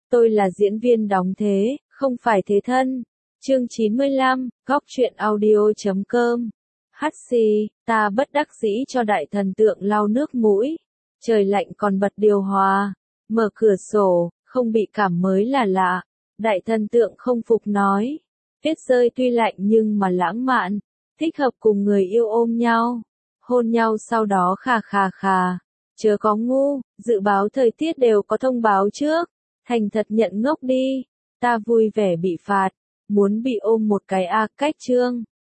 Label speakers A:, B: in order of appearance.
A: Tôi là diễn viên đóng thế, không phải thế thân. Chương 95, Góc truyện audio.com. Hắt xì, ta bất đắc dĩ cho đại thần tượng lau nước mũi. Trời lạnh còn bật điều hòa. Mở cửa sổ, không bị cảm mới là lạ. Đại thần tượng không phục nói. Tuyết rơi tuy lạnh nhưng mà lãng mạn. Thích hợp cùng người yêu ôm nhau. Hôn nhau sau đó khà khà khà. Chớ có ngu, dự báo thời tiết đều có thông báo trước. Thành thật nhận ngốc đi. Ta vui vẻ bị phạt. Muốn bị ôm một cái cách chương.